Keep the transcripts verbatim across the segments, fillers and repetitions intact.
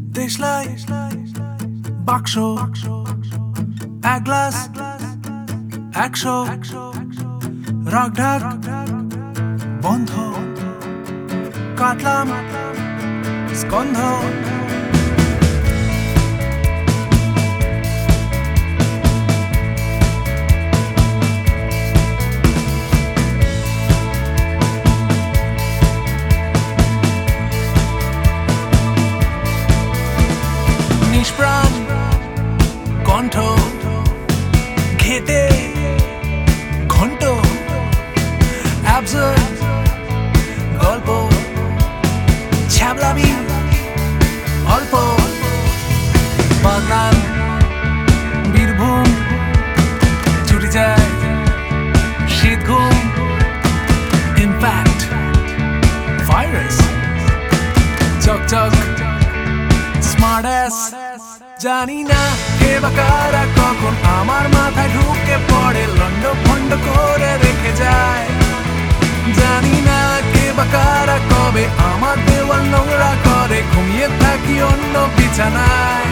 দেশলাই বাক্স এক গ্লাস একশো রাগ ঢাক বন্ধ কাটলাম স্কন্ধ নিষ্প্রাণ কণ্ঠ খেতে ঘণ্ট অ্যাবসার্ড গল্প ছ্যাবলামি অল্প বাগান বীরভূম ছুটি যায় শীত ঘুম ইম্প্যাক্ট ভাইরাস চকচক স্মার্ট অ্যাস জানি না কে বা কারা কখন আমার মাথায় ঢুকে পড়ে লন্ড ভন্ড করে রেখে যায় জানি না কে বা কারা কবে আমার দেওয়াল নোংরা করে ঘুমিয়ে থাকি অন্য বিছানায়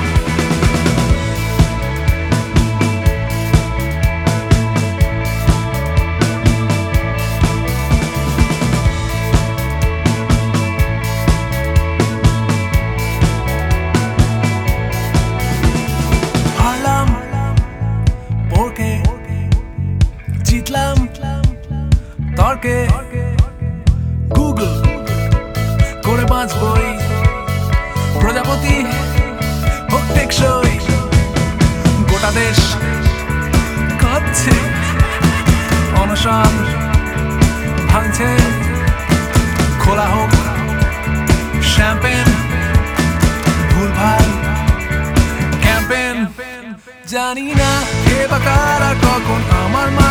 জিতলাম তর্কে গুগল করে বাঁচবই প্রজাপতি হোক টেকসই গোটা দেশ কাঁদছে অনশন ভাঙছে খোলা হোক শ্যাম্পেন ভুলভাল ক্যাম্পেন জানি না কে বা কারা কখন আমার